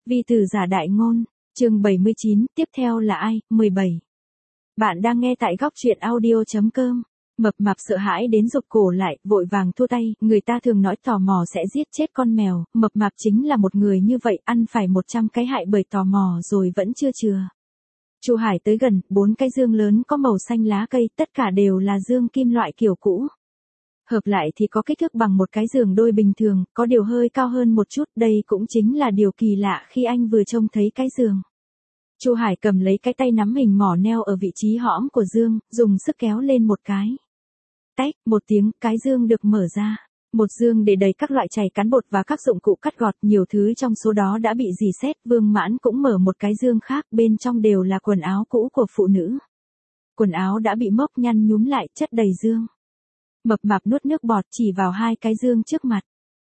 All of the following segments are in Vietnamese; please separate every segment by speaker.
Speaker 1: Vi tử giả đại ngôn, chương 79, tiếp theo là ai, 17. Bạn đang nghe tại góc truyện audio.com. Mập mạp sợ hãi đến rụt cổ lại, vội vàng thua tay, người ta thường nói tò mò sẽ giết chết con mèo, mập mạp chính là một người như vậy, ăn phải 100 cái hại bởi tò mò rồi vẫn chưa chừa. Chu Hải tới gần, 4 cái dương lớn có màu xanh lá cây, tất cả đều là dương kim loại kiểu cũ. Hợp lại thì có kích thước bằng một cái giường đôi bình thường, có điều hơi cao hơn một chút, đây cũng chính là điều kỳ lạ khi anh vừa trông thấy cái giường. Chu Hải cầm lấy cái tay nắm hình mỏ neo ở vị trí hõm của dương, dùng sức kéo lên một cái. Tách, một tiếng, cái dương được mở ra. Một dương để đầy các loại chày cán bột và các dụng cụ cắt gọt, nhiều thứ trong số đó đã bị rỉ sét. Vương Mãn cũng mở một cái dương khác, bên trong đều là quần áo cũ của phụ nữ. Quần áo đã bị mốc nhăn nhúm lại, chất đầy dương. Mập mạp nuốt nước bọt chỉ vào 2 cái dương trước mặt.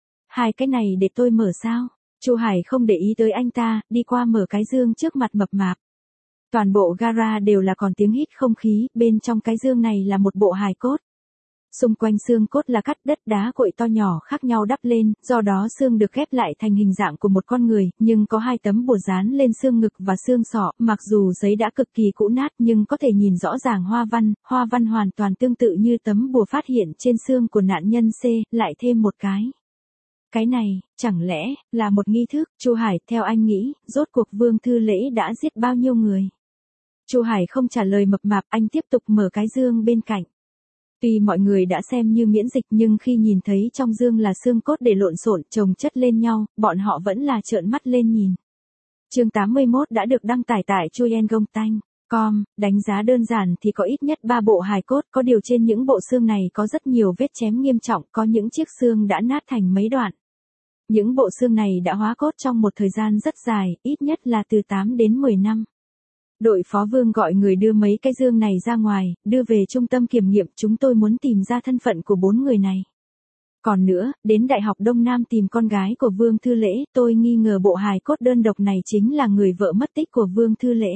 Speaker 1: 2 cái này để tôi mở sao? Chu Hải không để ý tới anh ta, đi qua mở cái dương trước mặt mập mạp. Toàn bộ gara đều là còn tiếng hít không khí, bên trong cái dương này là một bộ hài cốt. Xung quanh xương cốt là cắt đất đá cuội to nhỏ khác nhau đắp lên, do đó xương được ghép lại thành hình dạng của một con người, nhưng có 2 tấm bùa dán lên xương ngực và xương sọ, mặc dù giấy đã cực kỳ cũ nát nhưng có thể nhìn rõ ràng hoa văn hoàn toàn tương tự như tấm bùa phát hiện trên xương của nạn nhân C, lại thêm một cái. Cái này, chẳng lẽ, là một nghi thức? Chu Hải, theo anh nghĩ, rốt cuộc Vương Thư Lễ đã giết bao nhiêu người? Chu Hải không trả lời mập mạp, anh tiếp tục mở cái dương bên cạnh. Tuy mọi người đã xem như miễn dịch nhưng khi nhìn thấy trong dương là xương cốt để lộn xộn chồng chất lên nhau, bọn họ vẫn là trợn mắt lên nhìn. Chương 81 đã được đăng tải tại chuyengonhtanh.com, đánh giá đơn giản thì có ít nhất 3 bộ hài cốt, có điều trên những bộ xương này có rất nhiều vết chém nghiêm trọng, có những chiếc xương đã nát thành mấy đoạn. Những bộ xương này đã hóa cốt trong một thời gian rất dài, ít nhất là từ 8 đến 10 năm. Đội phó Vương gọi người đưa mấy cái dương này ra ngoài, đưa về trung tâm kiểm nghiệm, chúng tôi muốn tìm ra thân phận của 4 người này. Còn nữa, đến Đại học Đông Nam tìm con gái của Vương Thư Lễ, tôi nghi ngờ bộ hài cốt đơn độc này chính là người vợ mất tích của Vương Thư Lễ.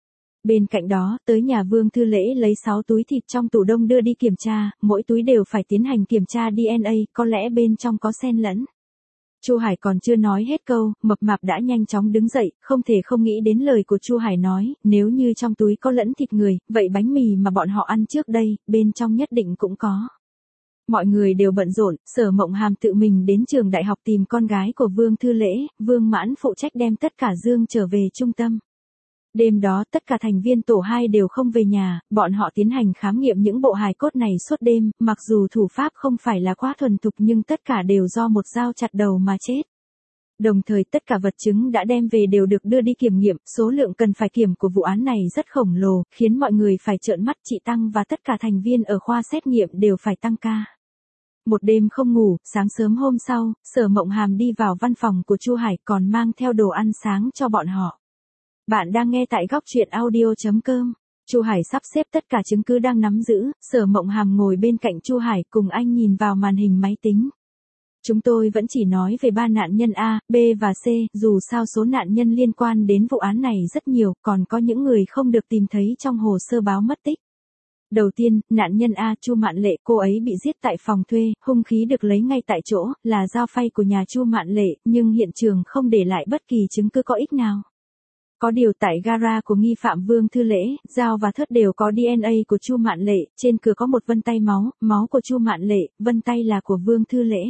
Speaker 1: Bên cạnh đó, tới nhà Vương Thư Lễ lấy 6 túi thịt trong tủ đông đưa đi kiểm tra, mỗi túi đều phải tiến hành kiểm tra DNA, có lẽ bên trong có xen lẫn. Chu Hải còn chưa nói hết câu, mập mạp đã nhanh chóng đứng dậy, không thể không nghĩ đến lời của Chu Hải nói, nếu như trong túi có lẫn thịt người, vậy bánh mì mà bọn họ ăn trước đây, bên trong nhất định cũng có. Mọi người đều bận rộn, Sở Mộng Hàm tự mình đến trường đại học tìm con gái của Vương Thư Lễ, Vương Mãn phụ trách đem tất cả dương trở về trung tâm. Đêm đó tất cả thành viên tổ 2 đều không về nhà, bọn họ tiến hành khám nghiệm những bộ hài cốt này suốt đêm, mặc dù thủ pháp không phải là quá thuần thục nhưng tất cả đều do một dao chặt đầu mà chết. Đồng thời tất cả vật chứng đã đem về đều được đưa đi kiểm nghiệm, số lượng cần phải kiểm của vụ án này rất khổng lồ, khiến mọi người phải trợn mắt. Chị Tăng và tất cả thành viên ở khoa xét nghiệm đều phải tăng ca. Một đêm không ngủ, sáng sớm hôm sau, Sở Mộng Hàm đi vào văn phòng của Chu Hải còn mang theo đồ ăn sáng cho bọn họ. Bạn đang nghe tại góc truyện audio.com. Chu Hải sắp xếp tất cả chứng cứ đang nắm giữ, Sở Mộng Hàm ngồi bên cạnh Chu Hải cùng anh nhìn vào màn hình máy tính. Chúng tôi vẫn chỉ nói về 3 nạn nhân A, B và C, dù sao số nạn nhân liên quan đến vụ án này rất nhiều, còn có những người không được tìm thấy trong hồ sơ báo mất tích. Đầu tiên, nạn nhân A, Chu Mạn Lệ, cô ấy bị giết tại phòng thuê, hung khí được lấy ngay tại chỗ, là dao phay của nhà Chu Mạn Lệ, nhưng hiện trường không để lại bất kỳ chứng cứ có ích nào. Có điều tại gara của nghi phạm Vương Thư Lễ, dao và thớt đều có DNA của Chu Mạn Lệ, trên cửa có một vân tay máu của Chu Mạn Lệ, vân tay là của Vương Thư Lễ.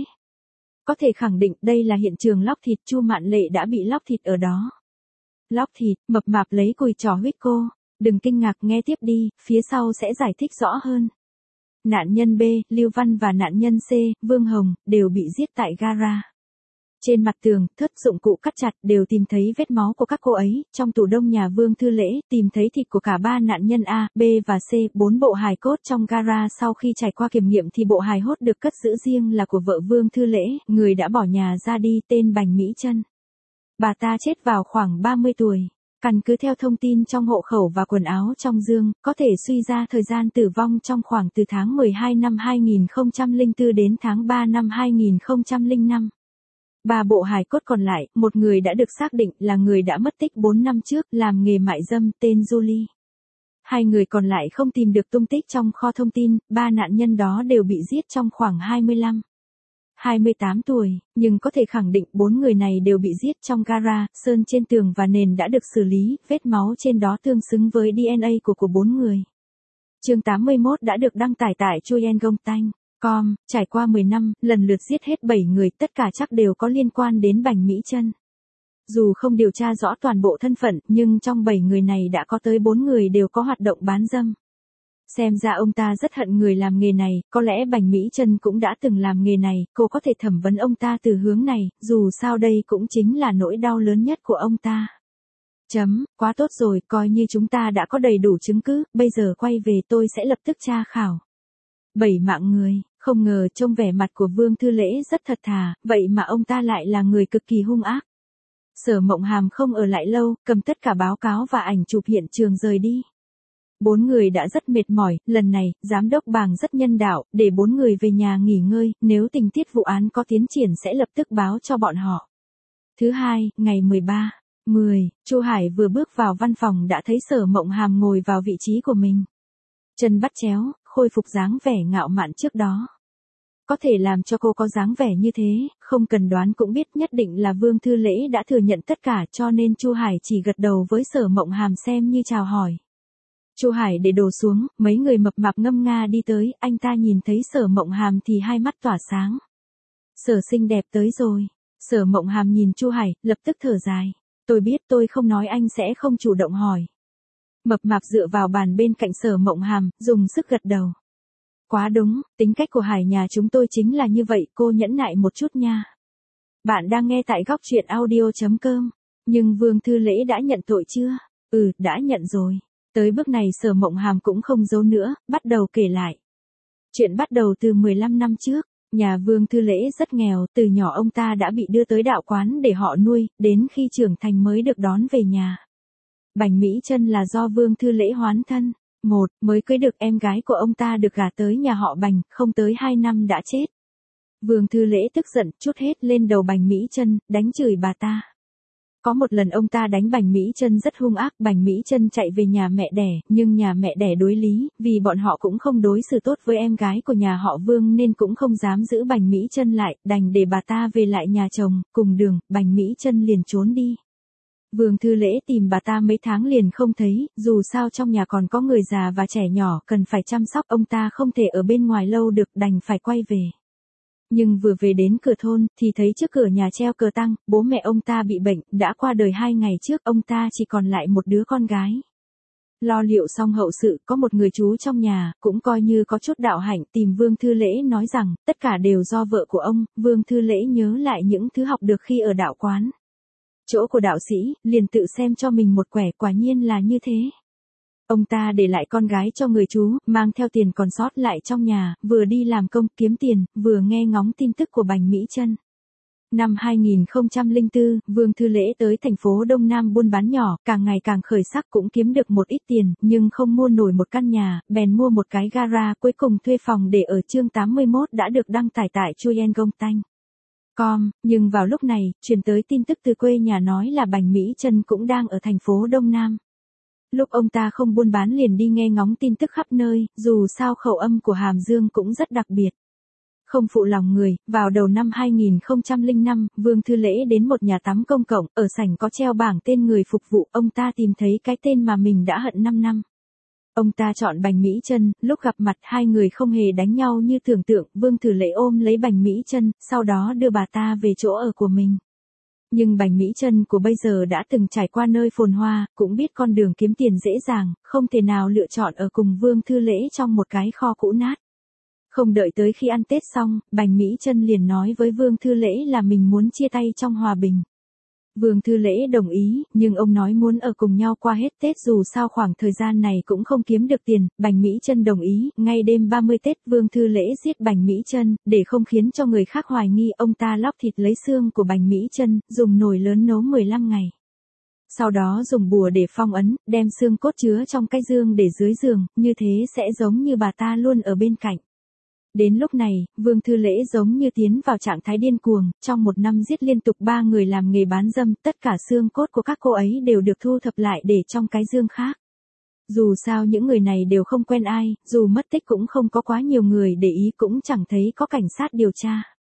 Speaker 1: Có thể khẳng định đây là hiện trường lóc thịt, Chu Mạn Lệ đã bị lóc thịt ở đó. Lóc thịt, mập mạp lấy cùi trò huých cô, đừng kinh ngạc, nghe tiếp đi, phía sau sẽ giải thích rõ hơn. Nạn nhân B, Lưu Văn và nạn nhân C, Vương Hồng, đều bị giết tại gara. Trên mặt tường, thớt, dụng cụ cắt chặt đều tìm thấy vết máu của các cô ấy, trong tủ đông nhà Vương Thư Lễ, tìm thấy thịt của cả 3 nạn nhân A, B và C, 4 bộ hài cốt trong gara sau khi trải qua kiểm nghiệm thì bộ hài hốt được cất giữ riêng là của vợ Vương Thư Lễ, người đã bỏ nhà ra đi, tên Bành Mỹ Trân. Bà ta chết vào khoảng 30 tuổi. Căn cứ theo thông tin trong hộ khẩu và quần áo trong dương, có thể suy ra thời gian tử vong trong khoảng từ tháng 12 năm 2004 đến tháng 3 năm 2005. 3 bộ hài cốt còn lại, một người đã được xác định là người đã mất tích 4 năm trước, làm nghề mại dâm, tên Julie. 2 người còn lại không tìm được tung tích trong kho thông tin, 3 nạn nhân đó đều bị giết trong khoảng 25 28 tuổi, nhưng có thể khẳng định 4 người này đều bị giết trong gara, sơn trên tường và nền đã được xử lý, vết máu trên đó tương xứng với DNA của 4 người. Chương 81 đã được đăng tải tại chuyengongtanh.com, trải qua 10 năm, lần lượt giết hết 7 người, tất cả chắc đều có liên quan đến Bành Mỹ Chân. Dù không điều tra rõ toàn bộ thân phận, nhưng trong 7 người này đã có tới 4 người đều có hoạt động bán dâm. Xem ra ông ta rất hận người làm nghề này, có lẽ Bành Mỹ Chân cũng đã từng làm nghề này, cô có thể thẩm vấn ông ta từ hướng này, dù sao đây cũng chính là nỗi đau lớn nhất của ông ta. Quá tốt rồi, coi như chúng ta đã có đầy đủ chứng cứ, bây giờ quay về tôi sẽ lập tức tra khảo. 7 mạng người, không ngờ trông vẻ mặt của Vương Thư Lễ rất thật thà, vậy mà ông ta lại là người cực kỳ hung ác. Sở Mộng Hàm không ở lại lâu, cầm tất cả báo cáo và ảnh chụp hiện trường rời đi. 4 người đã rất mệt mỏi, lần này, giám đốc Bàng rất nhân đạo, để 4 người về nhà nghỉ ngơi, nếu tình tiết vụ án có tiến triển sẽ lập tức báo cho bọn họ. Thứ hai, ngày 13/10, Chu Hải vừa bước vào văn phòng đã thấy Sở Mộng Hàm ngồi vào vị trí của mình. Chân bắt chéo, khôi phục dáng vẻ ngạo mạn trước đó. Có thể làm cho cô có dáng vẻ như thế, không cần đoán cũng biết nhất định là Vương Thư Lễ đã thừa nhận tất cả, cho nên Chu Hải chỉ gật đầu với Sở Mộng Hàm xem như chào hỏi. Chu Hải để đồ xuống, mấy người mập mạp ngâm nga đi tới, anh ta nhìn thấy Sở Mộng Hàm thì hai mắt tỏa sáng. Sở xinh đẹp tới rồi. Sở Mộng Hàm nhìn Chu Hải, lập tức thở dài. Tôi biết tôi không nói anh sẽ không chủ động hỏi. Mập mạp dựa vào bàn bên cạnh Sở Mộng Hàm, dùng sức gật đầu. Quá đúng, tính cách của Hải nhà chúng tôi chính là như vậy, cô nhẫn nại một chút nha. Bạn đang nghe tại góc truyện audio.com. Nhưng Vương Thư Lễ đã nhận tội chưa? Ừ, đã nhận rồi. Tới bước này Sở Mộng Hàm cũng không giấu nữa, bắt đầu kể lại. Chuyện bắt đầu từ 15 năm trước, nhà Vương Thư Lễ rất nghèo, từ nhỏ ông ta đã bị đưa tới đạo quán để họ nuôi, đến khi trưởng thành mới được đón về nhà. Bành Mỹ Chân là do Vương Thư Lễ hoán thân. Mới cưới được em gái của ông ta được gả tới nhà họ Bành, không tới 2 năm đã chết. Vương Thư Lễ tức giận, trút hết lên đầu Bành Mỹ Chân, đánh chửi bà ta. Có một lần ông ta đánh Bành Mỹ Chân rất hung ác, Bành Mỹ Chân chạy về nhà mẹ đẻ, nhưng nhà mẹ đẻ đối lý, vì bọn họ cũng không đối xử tốt với em gái của nhà họ Vương nên cũng không dám giữ Bành Mỹ Chân lại, đành để bà ta về lại nhà chồng, cùng đường, Bành Mỹ Chân liền trốn đi. Vương Thư Lễ tìm bà ta mấy tháng liền không thấy, dù sao trong nhà còn có người già và trẻ nhỏ cần phải chăm sóc, ông ta không thể ở bên ngoài lâu được, đành phải quay về. Nhưng vừa về đến cửa thôn, thì thấy trước cửa nhà treo cờ tăng, bố mẹ ông ta bị bệnh, đã qua đời 2 ngày trước, ông ta chỉ còn lại một đứa con gái. Lo liệu xong hậu sự, có một người chú trong nhà, cũng coi như có chút đạo hạnh, tìm Vương Thư Lễ nói rằng, tất cả đều do vợ của ông. Vương Thư Lễ nhớ lại những thứ học được khi ở đạo quán. Chỗ của đạo sĩ, liền tự xem cho mình một quẻ, quả nhiên là như thế. Ông ta để lại con gái cho người chú, mang theo tiền còn sót lại trong nhà, vừa đi làm công kiếm tiền, vừa nghe ngóng tin tức của Bành Mỹ Chân. Năm 2004, Vương Thư Lễ tới thành phố Đông Nam buôn bán nhỏ, càng ngày càng khởi sắc, cũng kiếm được một ít tiền, nhưng không mua nổi một căn nhà, bèn mua một cái gara, cuối cùng thuê phòng để ở. Chương 81 đã được đăng tải tại chuyengongtanh.com, nhưng vào lúc này, truyền tới tin tức từ quê nhà nói là Bành Mỹ Chân cũng đang ở thành phố Đông Nam. Lúc ông ta không buôn bán liền đi nghe ngóng tin tức khắp nơi, dù sao khẩu âm của Hàm Dương cũng rất đặc biệt. Không phụ lòng người, vào đầu năm 2005, Vương Thư Lễ đến một nhà tắm công cộng, ở sảnh có treo bảng tên người phục vụ, ông ta tìm thấy cái tên mà mình đã hận 5 năm. Ông ta chọn Bành Mỹ Chân, lúc gặp mặt hai người không hề đánh nhau như tưởng tượng, Vương Thư Lễ ôm lấy Bành Mỹ Chân, sau đó đưa bà ta về chỗ ở của mình. Nhưng Bành Mỹ Chân của bây giờ đã từng trải qua nơi phồn hoa, cũng biết con đường kiếm tiền dễ dàng, không thể nào lựa chọn ở cùng Vương Thư Lễ trong một cái kho cũ nát. Không đợi tới khi ăn Tết xong, Bành Mỹ Chân liền nói với Vương Thư Lễ là mình muốn chia tay trong hòa bình. Vương Thư Lễ đồng ý, nhưng ông nói muốn ở cùng nhau qua hết Tết, dù sao khoảng thời gian này cũng không kiếm được tiền. Bành Mỹ Chân đồng ý, ngay đêm 30 Tết Vương Thư Lễ giết Bành Mỹ Chân, để không khiến cho người khác hoài nghi, ông ta lóc thịt lấy xương của Bành Mỹ Chân, dùng nồi lớn nấu 15 ngày. Sau đó dùng bùa để phong ấn, đem xương cốt chứa trong cái dương để dưới giường, như thế sẽ giống như bà ta luôn ở bên cạnh. Đến lúc này, Vương Thư Lễ giống như tiến vào trạng thái điên cuồng, trong một năm giết liên tục 3 người làm nghề bán dâm, tất cả xương cốt của các cô ấy đều được thu thập lại để trong cái dương khác. Dù sao những người này đều không quen ai, dù mất tích cũng không có quá nhiều người để ý, cũng chẳng thấy có cảnh sát điều tra.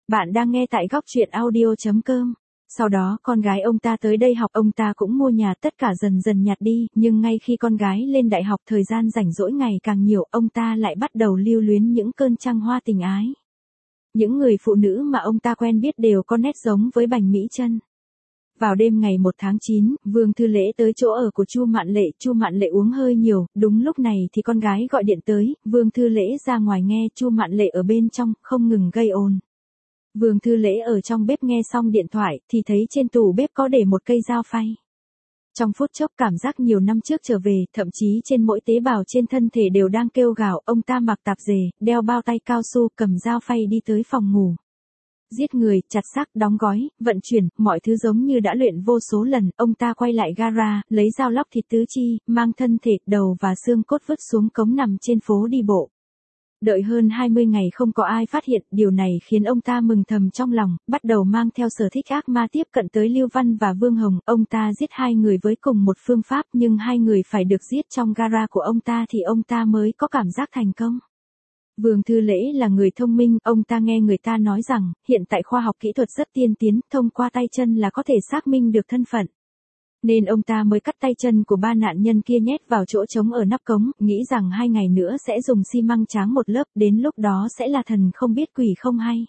Speaker 1: Bạn đang nghe tại góc truyện audio.com. Sau đó con gái ông ta tới đây học, ông ta cũng mua nhà, tất cả dần dần nhạt đi, nhưng ngay khi con gái lên đại học thời gian rảnh rỗi ngày càng nhiều, ông ta lại bắt đầu lưu luyến những cơn trăng hoa tình ái. Những người phụ nữ mà ông ta quen biết đều có nét giống với Bành Mỹ Trân. Vào đêm ngày 1 tháng 9, Vương Thư Lễ tới chỗ ở của Chu Mạn Lệ uống hơi nhiều, đúng lúc này thì con gái gọi điện tới, Vương Thư Lễ ra ngoài nghe, Chu Mạn Lệ ở bên trong, không ngừng gây ồn. Vương Thư Lễ ở trong bếp nghe xong điện thoại, thì thấy trên tủ bếp có để một cây dao phay. Trong phút chốc cảm giác nhiều năm trước trở về, thậm chí trên mỗi tế bào trên thân thể đều đang kêu gào, ông ta mặc tạp dề, đeo bao tay cao su, cầm dao phay đi tới phòng ngủ. Giết người, chặt xác, đóng gói, vận chuyển, mọi thứ giống như đã luyện vô số lần, ông ta quay lại gara, lấy dao lóc thịt tứ chi, mang thân thể, đầu và xương cốt vứt xuống cống nằm trên phố đi bộ. Đợi hơn 20 ngày không có ai phát hiện, điều này khiến ông ta mừng thầm trong lòng, bắt đầu mang theo sở thích ác ma tiếp cận tới Lưu Văn và Vương Hồng. Ông ta giết hai người với cùng một phương pháp, nhưng hai người phải được giết trong gara của ông ta thì ông ta mới có cảm giác thành công. Vương Thư Lễ là người thông minh, ông ta nghe người ta nói rằng, hiện tại khoa học kỹ thuật rất tiên tiến, thông qua tay chân là có thể xác minh được thân phận. Nên ông ta mới cắt tay chân của 3 nạn nhân kia nhét vào chỗ trống ở nắp cống, nghĩ rằng 2 ngày nữa sẽ dùng xi măng tráng một lớp, đến lúc đó sẽ là thần không biết quỷ không hay.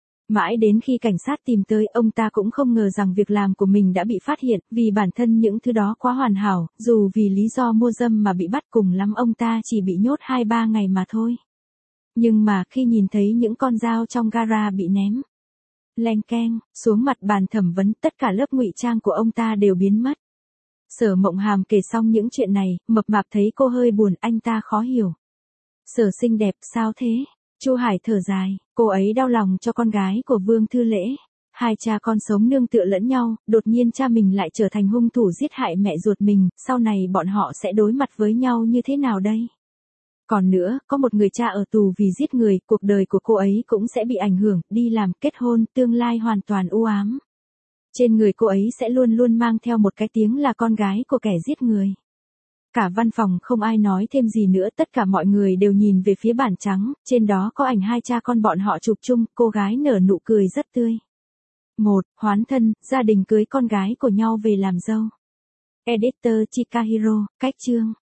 Speaker 1: Mãi đến khi cảnh sát tìm tới, ông ta cũng không ngờ rằng việc làm của mình đã bị phát hiện, vì bản thân những thứ đó quá hoàn hảo, dù vì lý do mua dâm mà bị bắt, cùng lắm ông ta chỉ bị nhốt 2-3 ngày mà thôi. Nhưng mà khi nhìn thấy những con dao trong gara bị ném leng keng xuống mặt bàn thẩm vấn, tất cả lớp ngụy trang của ông ta đều biến mất. Sở Mộng Hàm kể xong những chuyện này, Mập Mạp thấy cô hơi buồn, anh ta khó hiểu. Sở xinh đẹp, sao thế? Chu Hải thở dài, cô ấy đau lòng cho con gái của Vương Thư Lễ. Hai cha con sống nương tựa lẫn nhau, đột nhiên cha mình lại trở thành hung thủ giết hại mẹ ruột mình, sau này bọn họ sẽ đối mặt với nhau như thế nào đây? Còn nữa, có một người cha ở tù vì giết người, cuộc đời của cô ấy cũng sẽ bị ảnh hưởng, đi làm, kết hôn, tương lai hoàn toàn u ám. Trên người cô ấy sẽ luôn luôn mang theo một cái tiếng là con gái của kẻ giết người. Cả văn phòng không ai nói thêm gì nữa, tất cả mọi người đều nhìn về phía bản trắng, trên đó có ảnh hai cha con bọn họ chụp chung, cô gái nở nụ cười rất tươi. 1. Hoán thân, gia đình cưới con gái của nhau về làm dâu. Editor Chikahiro, cách chương.